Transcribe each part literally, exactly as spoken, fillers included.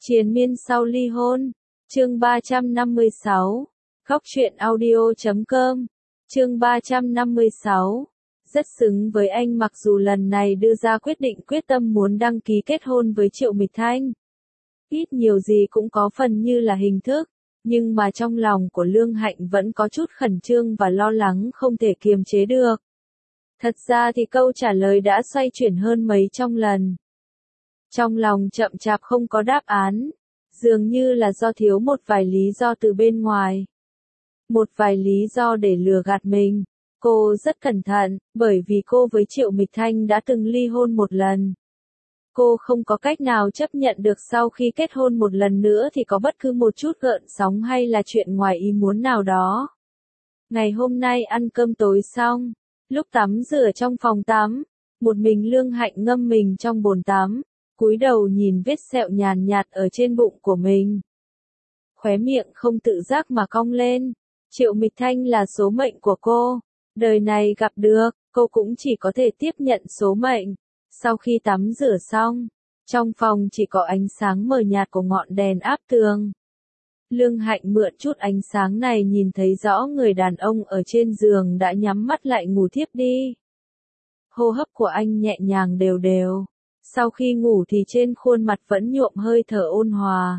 Triền miên sau ly hôn. Chương ba trăm năm mươi sáu. Góc truyện audio chấm com. Chương ba trăm năm mươi sáu. Rất xứng với anh mặc dù lần này đưa ra quyết định quyết tâm muốn đăng ký kết hôn với Triệu Mịch Thanh. Ít nhiều gì cũng có phần như là hình thức, nhưng mà trong lòng của Lương Hạnh vẫn có chút khẩn trương và lo lắng không thể kiềm chế được. Thật ra thì câu trả lời đã xoay chuyển hơn mấy trong lần. Trong lòng chậm chạp không có đáp án, dường như là do thiếu một vài lý do từ bên ngoài. Một vài lý do để lừa gạt mình. Cô rất cẩn thận, bởi vì cô với Triệu Mịch Thanh đã từng ly hôn một lần. Cô không có cách nào chấp nhận được sau khi kết hôn một lần nữa thì có bất cứ một chút gợn sóng hay là chuyện ngoài ý muốn nào đó. Ngày hôm nay ăn cơm tối xong, lúc tắm rửa trong phòng tắm, một mình Lương Hạnh ngâm mình trong bồn tắm, cúi đầu nhìn vết sẹo nhàn nhạt ở trên bụng của mình. Khóe miệng không tự giác mà cong lên. Triệu Mịch Thanh là số mệnh của cô. Đời này gặp được, cô cũng chỉ có thể tiếp nhận số mệnh. Sau khi tắm rửa xong, trong phòng chỉ có ánh sáng mờ nhạt của ngọn đèn áp tường. Lương Hạnh mượn chút ánh sáng này nhìn thấy rõ người đàn ông ở trên giường đã nhắm mắt lại ngủ thiếp đi. Hô hấp của anh nhẹ nhàng đều đều. Sau khi ngủ thì trên khuôn mặt vẫn nhuộm hơi thở ôn hòa.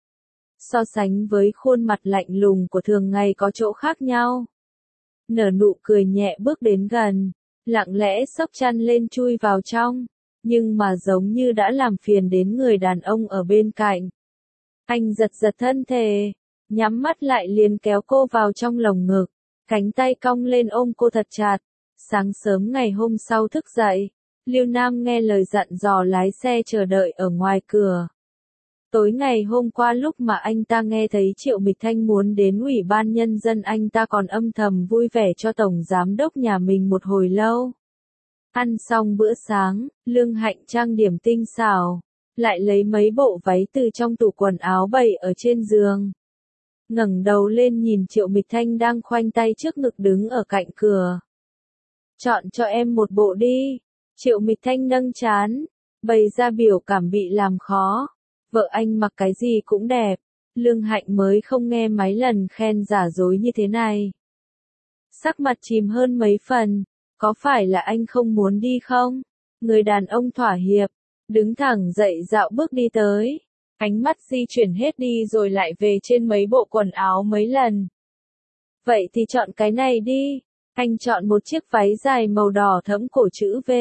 So sánh với khuôn mặt lạnh lùng của thường ngày có chỗ khác nhau. Nở nụ cười nhẹ bước đến gần, lặng lẽ xốc chăn lên chui vào trong, nhưng mà giống như đã làm phiền đến người đàn ông ở bên cạnh. Anh giật giật thân thể, nhắm mắt lại liền kéo cô vào trong lồng ngực, cánh tay cong lên ôm cô thật chặt. Sáng sớm ngày hôm sau thức dậy, Lưu Nam nghe lời dặn dò lái xe chờ đợi ở ngoài cửa. Tối ngày hôm qua lúc mà anh ta nghe thấy Triệu Mịch Thanh muốn đến Ủy ban Nhân dân, anh ta còn âm thầm vui vẻ cho Tổng Giám đốc nhà mình một hồi lâu. Ăn xong bữa sáng, Lương Hạnh trang điểm tinh xảo, lại lấy mấy bộ váy từ trong tủ quần áo bày ở trên giường. Ngẩng đầu lên nhìn Triệu Mịch Thanh đang khoanh tay trước ngực đứng ở cạnh cửa. Chọn cho em một bộ đi. Triệu Mịch Thanh nâng trán, bày ra biểu cảm bị làm khó. Vợ anh mặc cái gì cũng đẹp. Lương Hạnh mới không nghe mấy lần khen giả dối như thế này. Sắc mặt chìm hơn mấy phần. Có phải là anh không muốn đi không? Người đàn ông thỏa hiệp, đứng thẳng dậy dạo bước đi tới. Ánh mắt di chuyển hết đi rồi lại về trên mấy bộ quần áo mấy lần. Vậy thì chọn cái này đi. Anh chọn một chiếc váy dài màu đỏ thẫm cổ chữ V.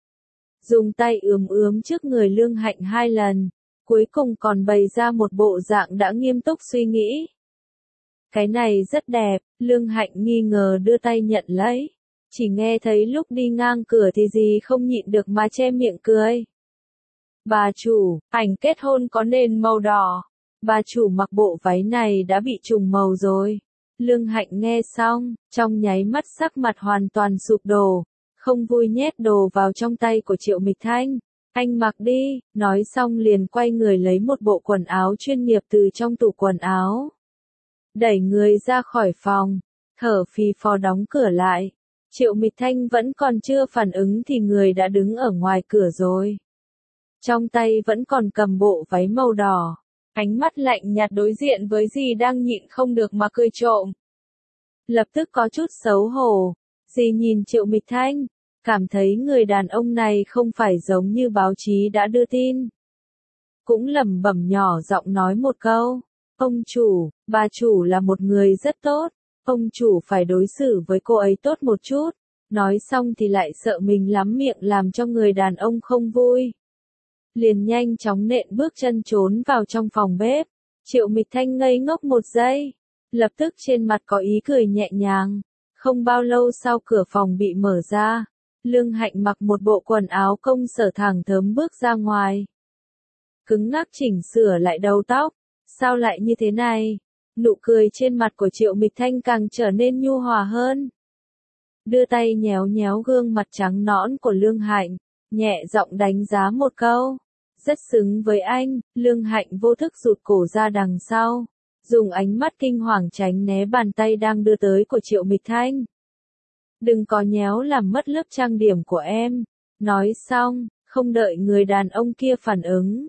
Dùng tay ướm ướm trước người Lương Hạnh hai lần. Cuối cùng còn bày ra một bộ dạng đã nghiêm túc suy nghĩ. Cái này rất đẹp. Lương Hạnh nghi ngờ đưa tay nhận lấy. Chỉ nghe thấy lúc đi ngang cửa thì gì không nhịn được mà che miệng cười. Bà chủ, ảnh kết hôn có nền màu đỏ. Bà chủ mặc bộ váy này đã bị trùng màu rồi. Lương Hạnh nghe xong, trong nháy mắt sắc mặt hoàn toàn sụp đổ. Không vui nhét đồ vào trong tay của Triệu Mịch Thanh. Anh mặc đi, nói xong liền quay người lấy một bộ quần áo chuyên nghiệp từ trong tủ quần áo. Đẩy người ra khỏi phòng, thở phì phò đóng cửa lại. Triệu Mịch Thanh vẫn còn chưa phản ứng thì người đã đứng ở ngoài cửa rồi. Trong tay vẫn còn cầm bộ váy màu đỏ. Ánh mắt lạnh nhạt đối diện với dì đang nhịn không được mà cười trộm. Lập tức có chút xấu hổ. Dì nhìn Triệu Mịch Thanh, cảm thấy người đàn ông này không phải giống như báo chí đã đưa tin. Cũng lẩm bẩm nhỏ giọng nói một câu. Ông chủ, bà chủ là một người rất tốt. Ông chủ phải đối xử với cô ấy tốt một chút. Nói xong thì lại sợ mình lắm miệng làm cho người đàn ông không vui. Liền nhanh chóng nện bước chân trốn vào trong phòng bếp. Triệu Mịch Thanh ngây ngốc một giây. Lập tức trên mặt có ý cười nhẹ nhàng. Không bao lâu sau cửa phòng bị mở ra. Lương Hạnh mặc một bộ quần áo công sở thẳng thớm bước ra ngoài. Cứng ngắc chỉnh sửa lại đầu tóc. Sao lại như thế này? Nụ cười trên mặt của Triệu Mịch Thanh càng trở nên nhu hòa hơn. Đưa tay nhéo nhéo gương mặt trắng nõn của Lương Hạnh, nhẹ giọng đánh giá một câu. Rất xứng với anh. Lương Hạnh vô thức rụt cổ ra đằng sau, dùng ánh mắt kinh hoàng tránh né bàn tay đang đưa tới của Triệu Mịch Thanh. Đừng có nhéo làm mất lớp trang điểm của em. Nói xong, không đợi người đàn ông kia phản ứng,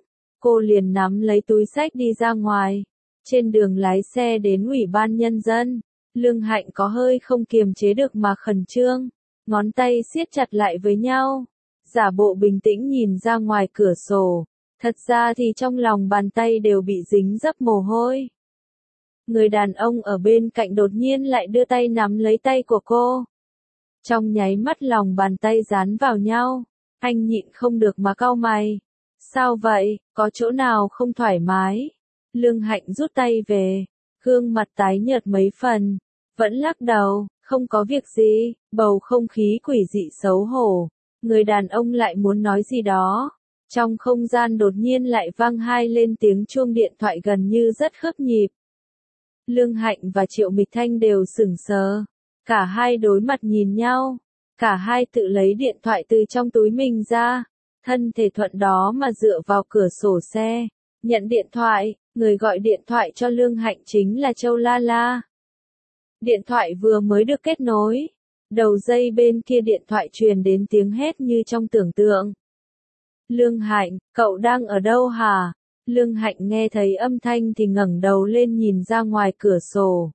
cô liền nắm lấy túi xách đi ra ngoài. Trên đường lái xe đến Ủy ban Nhân dân, Lương Hạnh có hơi không kiềm chế được mà khẩn trương, ngón tay siết chặt lại với nhau, giả bộ bình tĩnh nhìn ra ngoài cửa sổ, thật ra thì trong lòng bàn tay đều bị dính dấp mồ hôi. Người đàn ông ở bên cạnh đột nhiên lại đưa tay nắm lấy tay của cô. Trong nháy mắt lòng bàn tay dán vào nhau, anh nhịn không được mà cau mày. Sao vậy, có chỗ nào không thoải mái? Lương Hạnh rút tay về, gương mặt tái nhợt mấy phần, vẫn lắc đầu, không có việc gì, bầu không khí quỷ dị xấu hổ. Người đàn ông lại muốn nói gì đó. Trong không gian đột nhiên lại vang hai lên tiếng chuông điện thoại gần như rất khớp nhịp. Lương Hạnh và Triệu Mịch Thanh đều sửng sờ. Cả hai đối mặt nhìn nhau. Cả hai tự lấy điện thoại từ trong túi mình ra. Thân thể thuận đó mà dựa vào cửa sổ xe. Nhận điện thoại, người gọi điện thoại cho Lương Hạnh chính là Châu La La. Điện thoại vừa mới được kết nối. Đầu dây bên kia điện thoại truyền đến tiếng hét như trong tưởng tượng. Lương Hạnh, cậu đang ở đâu hả? Lương Hạnh nghe thấy âm thanh thì ngẩng đầu lên nhìn ra ngoài cửa sổ.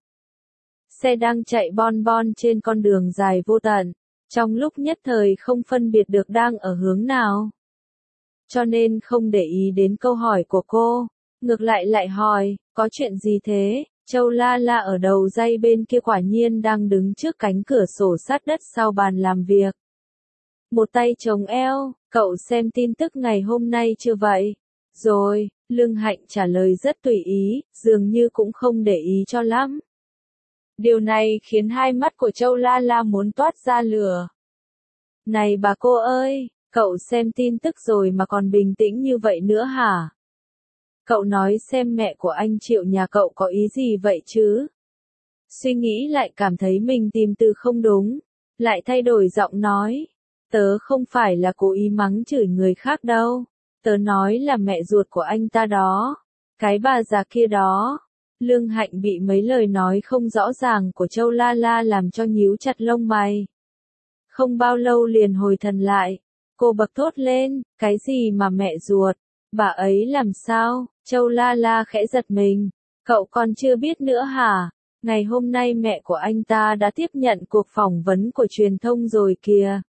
Xe đang chạy bon bon trên con đường dài vô tận, trong lúc nhất thời không phân biệt được đang ở hướng nào. Cho nên không để ý đến câu hỏi của cô, ngược lại lại hỏi, có chuyện gì thế? Châu La La ở đầu dây bên kia quả nhiên đang đứng trước cánh cửa sổ sát đất sau bàn làm việc. Một tay chống eo, cậu xem tin tức ngày hôm nay chưa vậy? Rồi, Lương Hạnh trả lời rất tùy ý, dường như cũng không để ý cho lắm. Điều này khiến hai mắt của Châu La La muốn toát ra lửa. Này bà cô ơi, cậu xem tin tức rồi mà còn bình tĩnh như vậy nữa hả? Cậu nói xem mẹ của anh Triệu nhà cậu có ý gì vậy chứ? Suy nghĩ lại cảm thấy mình tìm từ không đúng, lại thay đổi giọng nói. Tớ không phải là cố ý mắng chửi người khác đâu. Tớ nói là mẹ ruột của anh ta đó. Cái bà già kia đó. Lương Hạnh bị mấy lời nói không rõ ràng của Châu La La làm cho nhíu chặt lông mày. Không bao lâu liền hồi thần lại. Cô bật thốt lên, cái gì mà mẹ ruột? Bà ấy làm sao? Châu La La khẽ giật mình. Cậu còn chưa biết nữa hả? Ngày hôm nay mẹ của anh ta đã tiếp nhận cuộc phỏng vấn của truyền thông rồi kìa.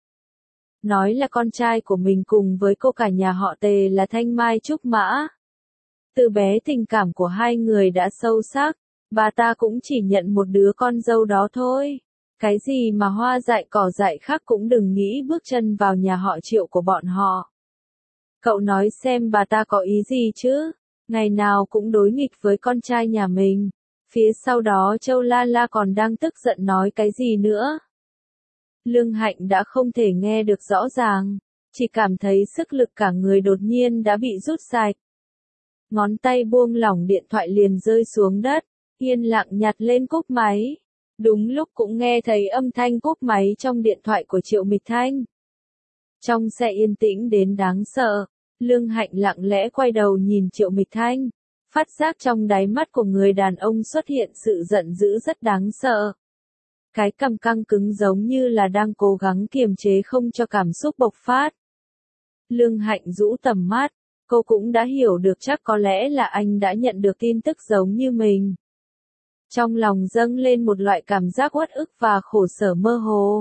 Nói là con trai của mình cùng với cô cả nhà họ Tề là Thanh Mai Trúc Mã. Từ bé tình cảm của hai người đã sâu sắc, bà ta cũng chỉ nhận một đứa con dâu đó thôi. Cái gì mà hoa dại cỏ dại khác cũng đừng nghĩ bước chân vào nhà họ Triệu của bọn họ. Cậu nói xem bà ta có ý gì chứ? Ngày nào cũng đối nghịch với con trai nhà mình. Phía sau đó Châu La La còn đang tức giận nói cái gì nữa? Lương Hạnh đã không thể nghe được rõ ràng, chỉ cảm thấy sức lực cả người đột nhiên đã bị rút sạch. Ngón tay buông lỏng điện thoại liền rơi xuống đất, yên lặng nhặt lên cúp máy. Đúng lúc cũng nghe thấy âm thanh cúp máy trong điện thoại của Triệu Mịch Thanh. Trong xe yên tĩnh đến đáng sợ, Lương Hạnh lặng lẽ quay đầu nhìn Triệu Mịch Thanh, phát giác trong đáy mắt của người đàn ông xuất hiện sự giận dữ rất đáng sợ. Cái cằm căng cứng giống như là đang cố gắng kiềm chế không cho cảm xúc bộc phát. Lương Hạnh rũ tầm mắt, cô cũng đã hiểu được chắc có lẽ là anh đã nhận được tin tức giống như mình. Trong lòng dâng lên một loại cảm giác uất ức và khổ sở mơ hồ.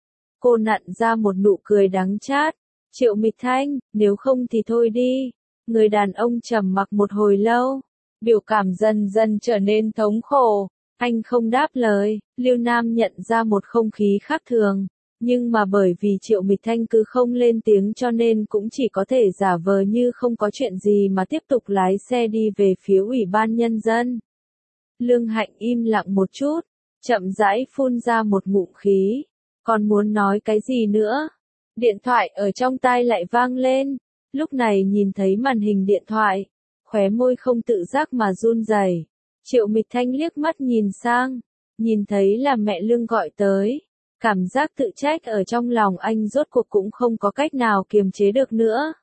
Cô nặn ra một nụ cười đắng chát. Triệu Mịch Thanh, nếu không thì thôi đi. Người đàn ông trầm mặc một hồi lâu, biểu cảm dần dần trở nên thống khổ. Anh không đáp lời, Lưu Nam nhận ra một không khí khác thường, nhưng mà bởi vì Triệu Mịch Thanh cứ không lên tiếng cho nên cũng chỉ có thể giả vờ như không có chuyện gì mà tiếp tục lái xe đi về phía Ủy ban Nhân dân. Lương Hạnh im lặng một chút, chậm rãi phun ra một ngụm khí, còn muốn nói cái gì nữa? Điện thoại ở trong tai lại vang lên, lúc này nhìn thấy màn hình điện thoại, khóe môi không tự giác mà run rẩy. Triệu Mịch Thanh liếc mắt nhìn sang, nhìn thấy là mẹ Lương gọi tới, cảm giác tự trách ở trong lòng anh rốt cuộc cũng không có cách nào kiềm chế được nữa.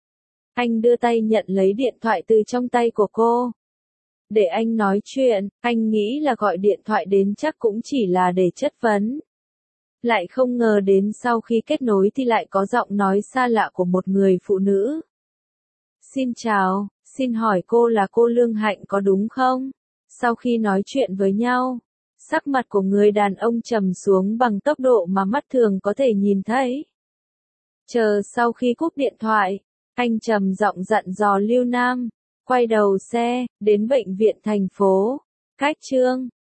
Anh đưa tay nhận lấy điện thoại từ trong tay của cô. Để anh nói chuyện, anh nghĩ là gọi điện thoại đến chắc cũng chỉ là để chất vấn. Lại không ngờ đến sau khi kết nối thì lại có giọng nói xa lạ của một người phụ nữ. Xin chào, xin hỏi cô là cô Lương Hạnh có đúng không? Sau khi nói chuyện với nhau, sắc mặt của người đàn ông trầm xuống bằng tốc độ mà mắt thường có thể nhìn thấy. Chờ sau khi cúp điện thoại, anh trầm giọng dặn dò Lưu Nam, quay đầu xe, đến bệnh viện thành phố, cách Trương